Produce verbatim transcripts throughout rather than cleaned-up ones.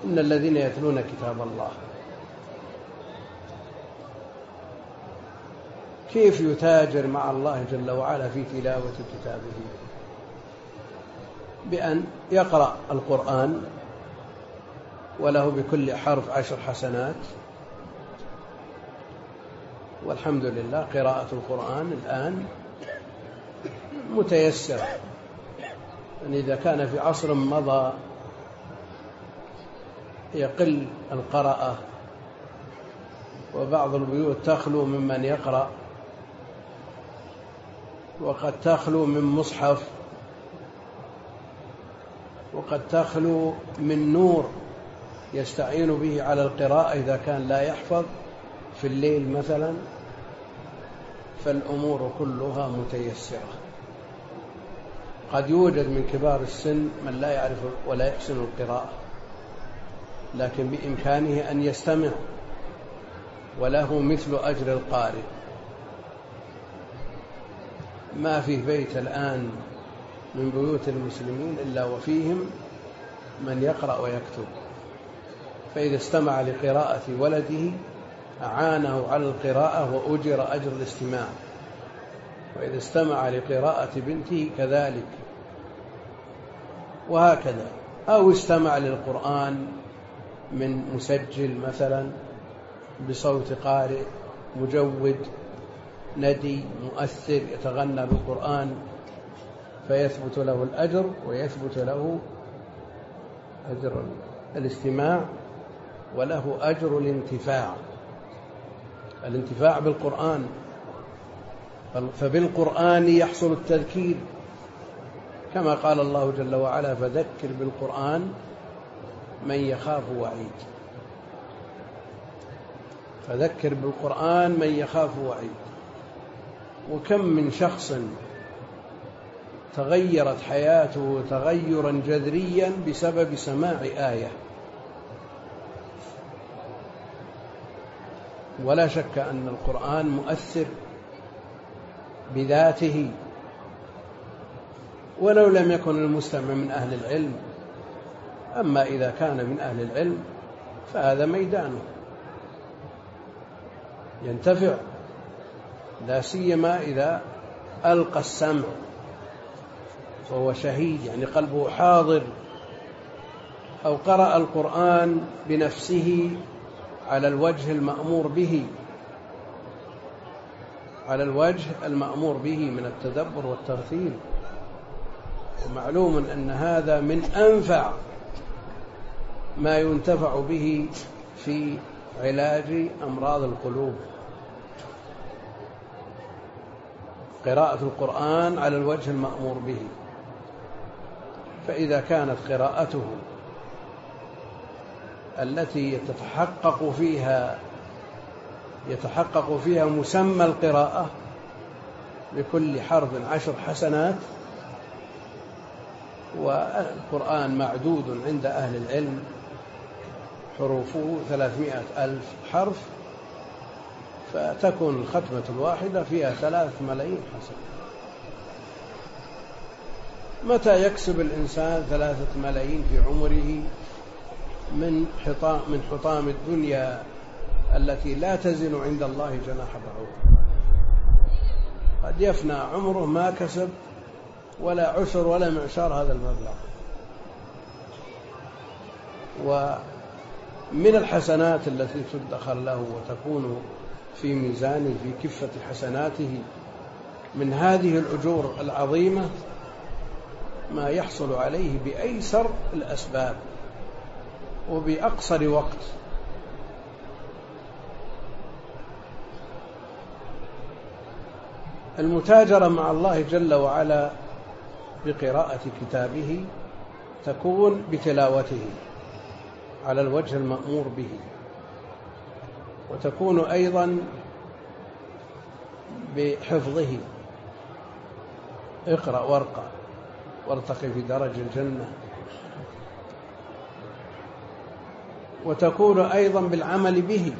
إن الذين يتلون كتاب الله. كيف يتاجر مع الله جل وعلا في تلاوة كتابه؟ بأن يقرأ القرآن وله بكل حرف عشر حسنات، والحمد لله قراءة القرآن الآن متيسرة. يعني إذا كان في عصر مضى يقل القراءة وبعض البيوت تخلو ممن يقرأ، وقد تخلو من مصحف، وقد تخلو من نور يستعين به على القراءة إذا كان لا يحفظ في الليل مثلا، فالأمور كلها متيسرة. قد يوجد من كبار السن من لا يعرف ولا يحسن القراءة، لكن بإمكانه أن يستمع وله مثل أجر القارئ. ما في بيت الآن من بيوت المسلمين إلا وفيهم من يقرأ ويكتب، فإذا استمع لقراءة ولده أعانه على القراءة وأجر أجر الاستماع، وإذا استمع لقراءة بنته كذلك، وهكذا. أو استمع للقرآن من مسجل مثلا بصوت قارئ مجود ندي مؤثر يتغنى بالقرآن، فيثبت له الأجر ويثبت له أجر الاستماع وله أجر الانتفاع الانتفاع بالقرآن. فبالقرآن يحصل التذكير، كما قال الله جل وعلا: فذكر بالقرآن من يخاف وعيد. فذكر بالقرآن من يخاف وعيد. وكم من شخص تغيرت حياته تغيرا جذريا بسبب سماع آية. ولا شك أن القرآن مؤثر بذاته، ولو لم يكن المستمع من أهل العلم. أما إذا كان من أهل العلم فهذا ميدانه، ينتفع، لا سيما إذا ألقى السمع وهو شهيد، يعني قلبه حاضر، أو قرأ القرآن بنفسه على الوجه المأمور به على الوجه المأمور به من التدبر والترتيل. ومعلوم أن هذا من أنفع ما ينتفع به في علاج أمراض القلوب، قراءة القرآن على الوجه المأمور به. فإذا كانت قراءته التي يتحقق فيها يتحقق فيها مسمى القراءة بكل حرف عشر حسنات، والقرآن معدود عند أهل العلم حروفه ثلاثمائة ألف حرف، فتكون الختمة الواحدة فيها ثلاث ملايين حسنة. متى يكسب الإنسان ثلاثة ملايين في عمره من حطام من حطام الدنيا التي لا تزن عند الله جناح بعوض؟ قد يفنى عمره ما كسب ولا عشر ولا معشار هذا المبلغ. ومن الحسنات التي تدخر له وتكون في ميزانه في كفة حسناته من هذه الأجور العظيمة ما يحصل عليه بأيسر الأسباب وبأقصر وقت. المتاجرة مع الله جل وعلا بقراءة كتابه تكون بتلاوته على الوجه المأمور به، وتكون أيضا بحفظه. اقرأ وارقى وارتقي في درج الجنة. وتكون أيضا بالعمل به،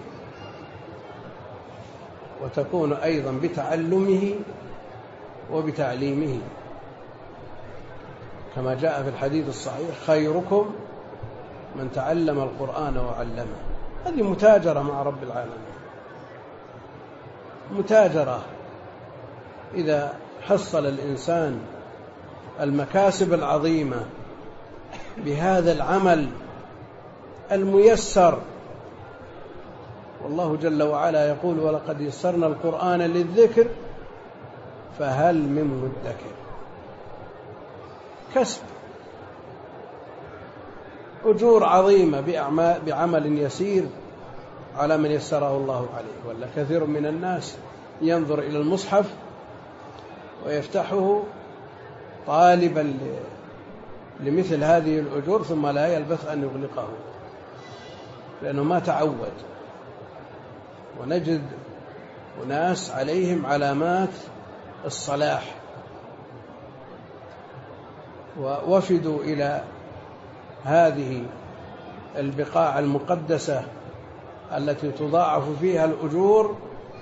وتكون أيضا بتعلمه وبتعليمه، كما جاء في الحديث الصحيح: خيركم من تعلم القرآن وعلمه. هذه متاجرة مع رب العالمين، متاجرة. إذا حصل الإنسان المكاسب العظيمة بهذا العمل الميسر، والله جل وعلا يقول: ولقد يسرنا القرآن للذكر فهل من مدكر. كسب، أجور عظيمة بعمل يسير على من يسره الله عليه. ولا كثير من الناس ينظر إلى المصحف ويفتحه طالبا لمثل هذه الأجور ثم لا يلبث أن يغلقه لأنه ما تعود. ونجد أناس عليهم علامات الصلاح ووفدوا إلى هذه البقاع المقدسة التي تضاعف فيها الأجور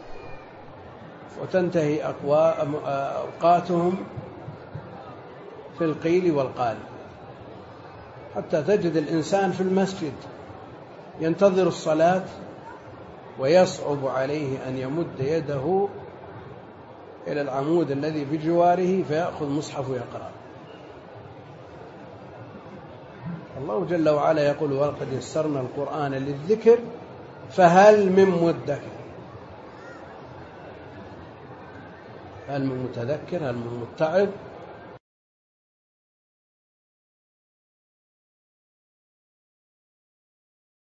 وتنتهي أوقاتهم في القيل والقال، حتى تجد الإنسان في المسجد ينتظر الصلاة ويصعب عليه أن يمد يده إلى العمود الذي بجواره فيأخذ مصحف ويقرأ. الله جل وعلا يقول: ولقد يسرنا القرآن للذكر فهل من مدكر. هل من متذكر؟ هل من متعظ؟